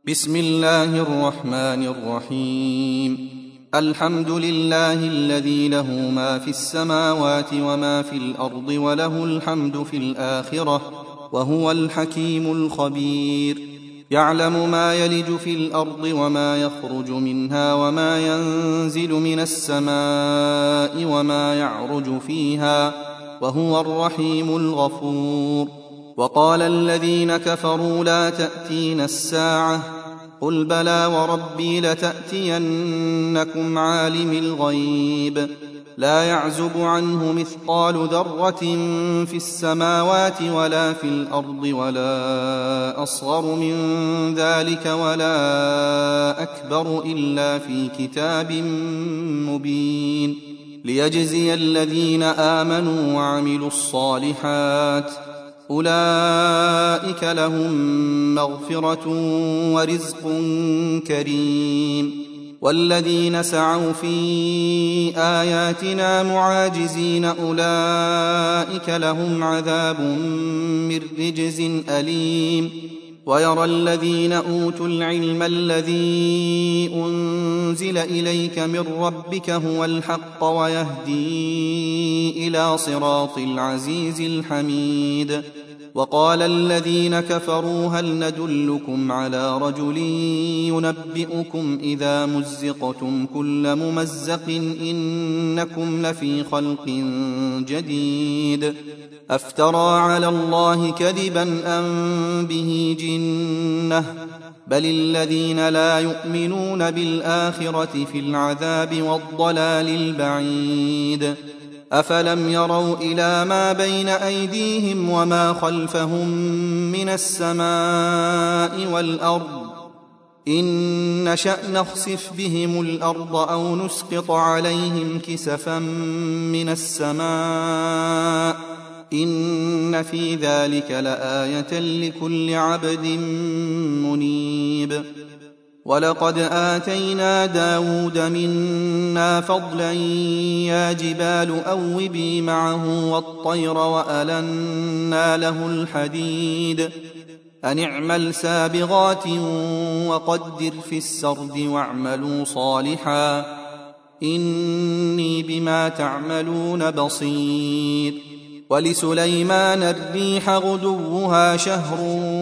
بسم الله الرحمن الرحيم. الحمد لله الذي له ما في السماوات وما في الأرض وله الحمد في الآخرة وهو الحكيم الخبير. يعلم ما يلج في الأرض وما يخرج منها وما ينزل من السماء وما يعرج فيها وهو الرحيم الغفور. وقال الذين كفروا لا تأتينا الساعة قل بلى وربي لتأتينكم عالم الغيب لا يعزب عنه مثقال ذرة في السماوات ولا في الأرض ولا أصغر من ذلك ولا أكبر إلا في كتاب مبين ليجزي الذين آمنوا وعملوا الصالحات أولئك لهم مغفرة ورزق كريم. والذين سعوا في آياتنا معاجزين أولئك لهم عذاب من رجز أليم. ويرى الذين أوتوا العلم الذي أنزل إليك من ربك هو الحق ويهدي إلى صراط العزيز الحميد. وقال الذين كفروا هل ندلكم على رجل ينبئكم إذا مزقتم كل ممزق إنكم لفي خلق جديد أفترى على الله كذبا أم به جنة بل الذين لا يؤمنون بالآخرة في العذاب والضلال البعيد. أفلم يروا إلى ما بين أيديهم وما خلفهم من السماء والأرض إن نشأ نخسف بهم الأرض أو نسقط عليهم كسفا من السماء إن في ذلك لآية لكل عبد منيب. ولقد آتينا داود منا فضلا يا جبال أوبي معه والطير وألنا له الحديد أن اعمل سابغات وقدر في السرد واعملوا صالحا إني بما تعملون بصير. ولسليمان الريح غدوها شهر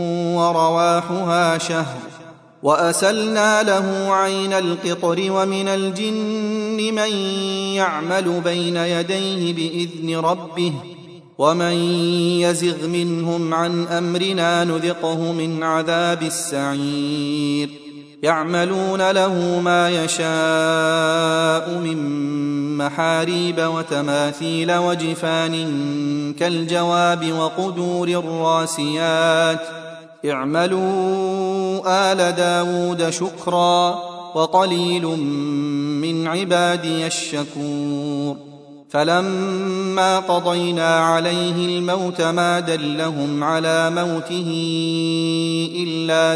ورواحها شهر وأسلنا له عين القطر ومن الجن من يعمل بين يديه بإذن ربه ومن يزغ منهم عن أمرنا نذقه من عذاب السعير. يعملون له ما يشاء من محاريب وتماثيل وجفان كالجواب وقدور الراسيات اعملوا آل داود شكرا وقليل من عبادي الشكور. فلما قضينا عليه الموت ما دلهم على موته إلا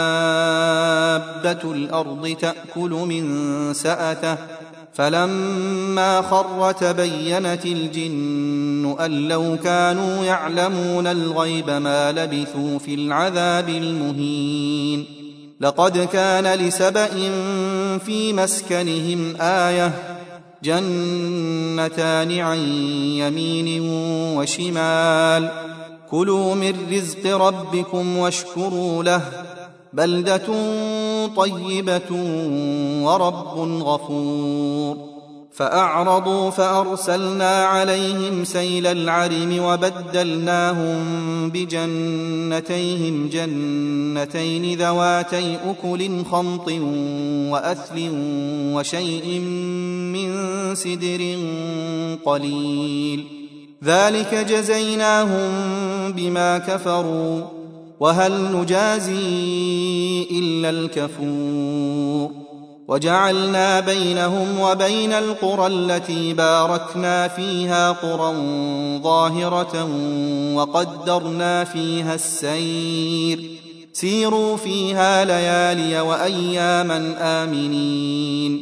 دابة الأرض تأكل من سأته فلما خر تبينت الجن أن لو كانوا يعلمون الغيب ما لبثوا في العذاب المهين. لقد كان لسبإ في مسكنهم آية جنتان عن يمين وشمال كلوا من رزق ربكم واشكروا له بلدة طيبة ورب غفور. فأعرضوا فأرسلنا عليهم سيل العرم وبدلناهم بجنتيهم جنتين ذواتي أكل خمط وأثل وشيء من سدر قليل ذلك جزيناهم بما كفروا وهل نجازي إلا الكفور. وجعلنا بينهم وبين القرى التي باركنا فيها قرى ظاهرة وقدرنا فيها السير سيروا فيها ليالي وأياما آمنين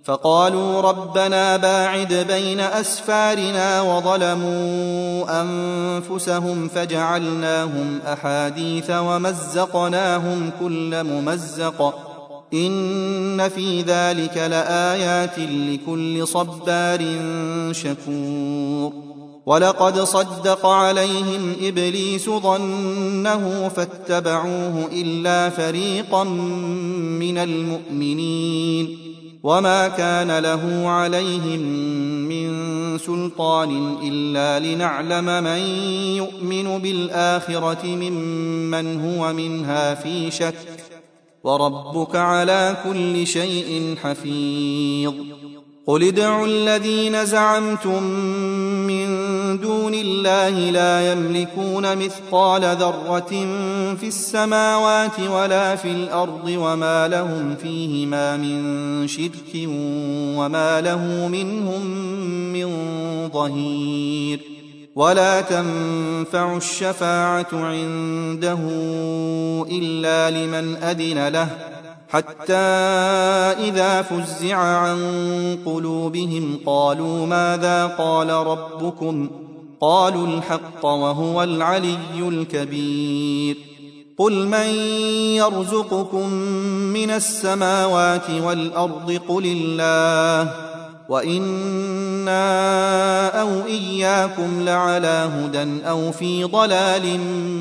فقالوا ربنا باعد بين أسفارنا وظلموا أنفسهم فجعلناهم أحاديث ومزقناهم كل ممزق إن في ذلك لآيات لكل صبار شكور ولقد صدق عليهم إبليس ظنه فاتبعوه إلا فريقا من المؤمنين وما كان له عليهم من سلطان إلا لنعلم من يؤمن بالآخرة ممن هو منها في شك وربك على كل شيء حفيظ قل ادعوا الذين زعمتم من دون الله لا يملكون مثقال ذرة في السماوات ولا في الأرض وما لهم فيهما من شرك وما له منهم من ظهير ولا تنفع الشفاعة عنده إلا لمن أذن له حتى إذا فزع عن قلوبهم قالوا ماذا قال ربكم قالوا الحق وهو العلي الكبير قل من يرزقكم من السماوات والأرض قل الله وإنا أو إياكم لعلى هدى أو في ضلال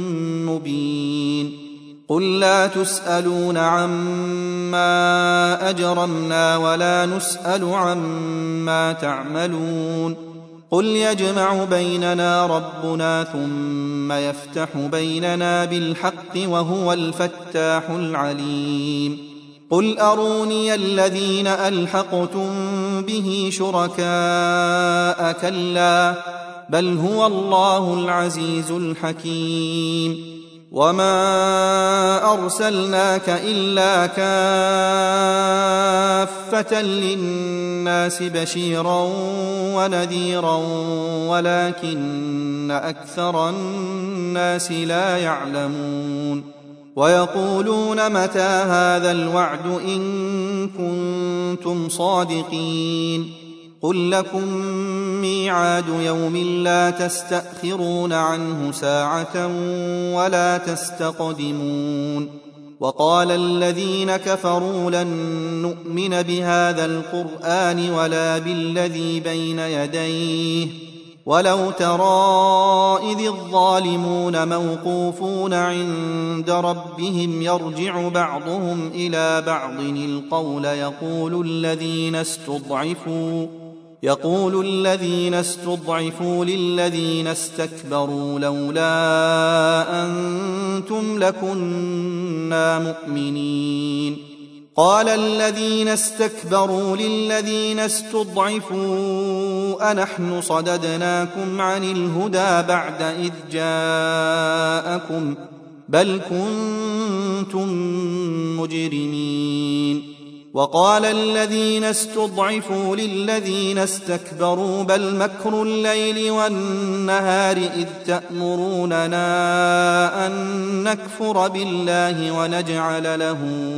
مبين قل لا تسألون عما أجرمنا ولا نسأل عما تعملون قل يجمع بيننا ربنا ثم يفتح بيننا بالحق وهو الفتاح العليم قل أروني الذين ألحقتم به شركاء كلا بل هو الله العزيز الحكيم وما أرسلناك إلا كافة للناس بشيرا ونذيرا ولكن أكثر الناس لا يعلمون ويقولون متى هذا الوعد إن كنتم صادقين قل لكم ميعاد يوم لا تستأخرون عنه ساعة ولا تستقدمون وقال الذين كفروا لن نؤمن بهذا القرآن ولا بالذي بين يديه ولو ترى إذ الظالمون موقوفون عند ربهم يرجع بعضهم إلى بعض القول يقول الذين استضعفوا للذين استكبروا لولا أنتم لكنا مؤمنين قال الذين استكبروا للذين استضعفوا أنحن صددناكم عن الهدى بعد إذ جاءكم بل كنتم مجرمين وقال الذين استضعفوا للذين استكبروا بل مكر الليل والنهار إذ تأمروننا أن نكفر بالله ونجعل له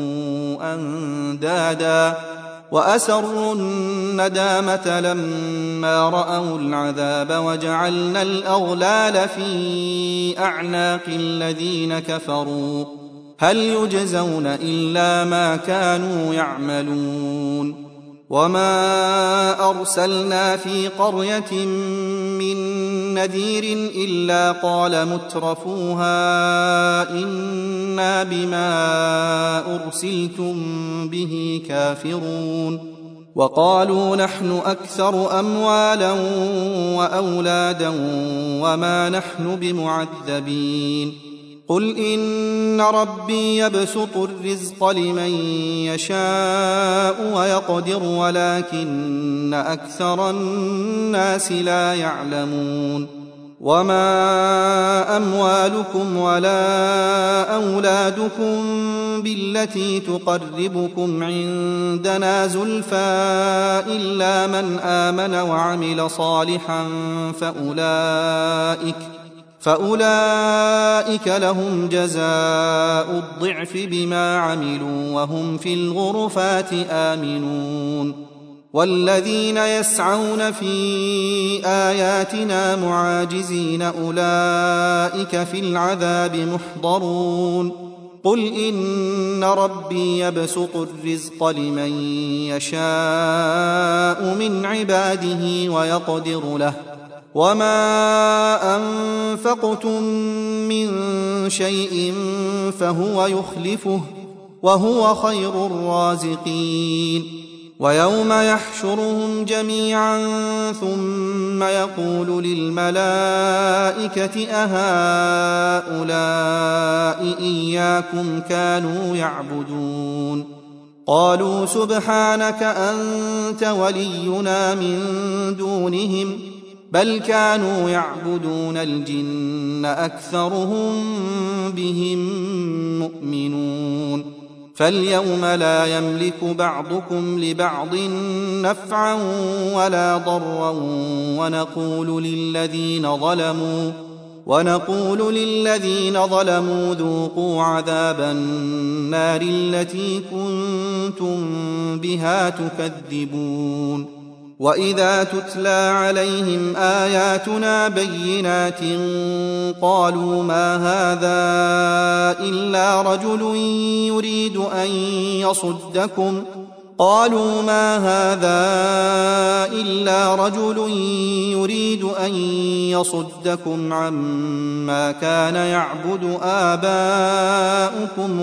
أندادا وأسروا الندامة لما رأوا العذاب وجعلنا الأغلال في أعناق الذين كفروا هل يجزون إلا ما كانوا يعملون وما أرسلنا في قرية من نذير إلا قال مترفوها إنا بما أرسلتم به كافرون وقالوا نحن أكثر أموالا وأولادا وما نحن بمعذبين قل إن ربي يبسط الرزق لمن يشاء ويقدر ولكن أكثر الناس لا يعلمون وما أموالكم ولا أولادكم بالتي تقربكم عندنا زلفى إلا من آمن وعمل صالحا فأولئك لهم جزاء الضعف بما عملوا وهم في الغرفات آمنون والذين يسعون في آياتنا معاجزين أولئك في العذاب محضرون قل إن ربي يبسط الرزق لمن يشاء من عباده ويقدر له وما أنفقتم من شيء فهو يخلفه وهو خير الرازقين ويوم يحشرهم جميعا ثم يقول للملائكة أهؤلاء إياكم كانوا يعبدون قالوا سبحانك أنت ولينا من دونهم بل كانوا يعبدون الجن أكثرهم بهم مؤمنون فاليوم لا يملك بعضكم لبعض نفعا ولا ضرا ونقول للذين ظلموا ذوقوا عذاب النار التي كنتم بها تكذبون وإذا تتلى عليهم آياتنا بينات قالوا ما هذا إلا رجل يريد أن يصدكم عما كان يعبد آباؤكم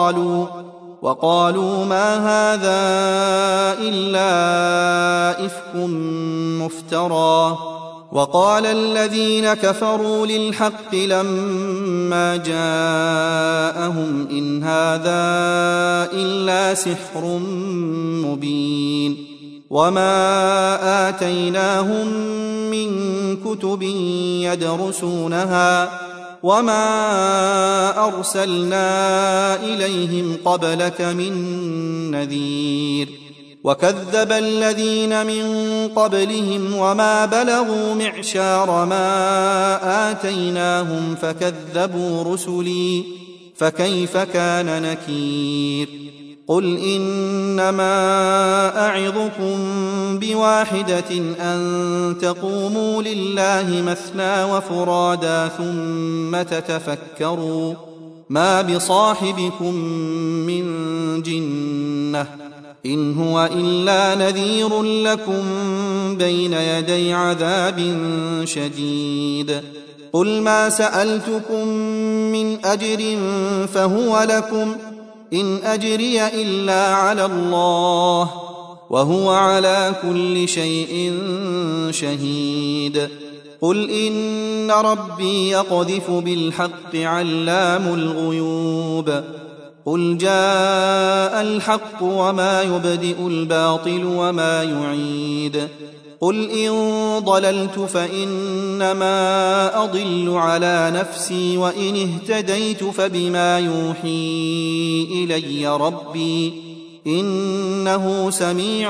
وقالوا ما هذا إلا إفك مفترى وقال الذين كفروا للحق لما جاءهم إن هذا إلا سحر مبين وما آتيناهم من كتب يدرسونها وما أرسلنا إليهم قبلك من نذير وكذب الذين من قبلهم وما بلغوا معشار ما آتيناهم فكذبوا رسلي فكيف كان نكير قل إنما أعظكم بواحدة أن تقوموا لله مثنى وفرادا ثم تتفكروا ما بصاحبكم من جنة إن هو إلا نذير لكم بين يدي عذاب شديد قل ما سألتكم من أجر فهو لكم إن أجري إلا على الله وهو على كل شيء شهيد قل إن ربي يقذف بالحق علام الغيوب قل جاء الحق وما يبدئ الباطل وما يعيد قل إن ضللت فإنما أضل على نفسي وإن اهتديت فبما يوحي إلي ربي إنه سميع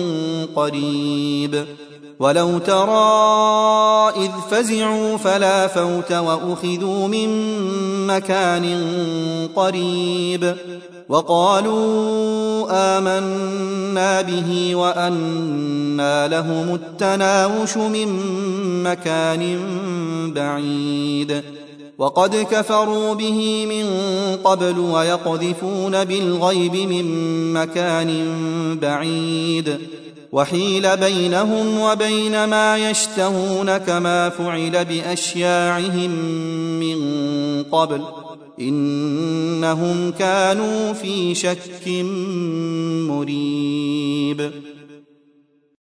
قريب ولو ترى إذ فزعوا فلا فوت وأخذوا من مكان قريب وقالوا آمنا به وأنى لهم التناوش من مكان بعيد وقد كفروا به من قبل ويقذفون بالغيب من مكان بعيد وحيل بينهم وبين ما يشتهون كما فعل بأشياعهم من قبل إنهم كانوا في شك مريب